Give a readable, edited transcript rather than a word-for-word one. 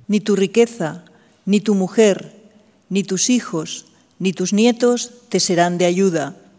ni tu riqueza, ni tu mujer, ni tus hijos, ni tus nietos te serán de ayuda.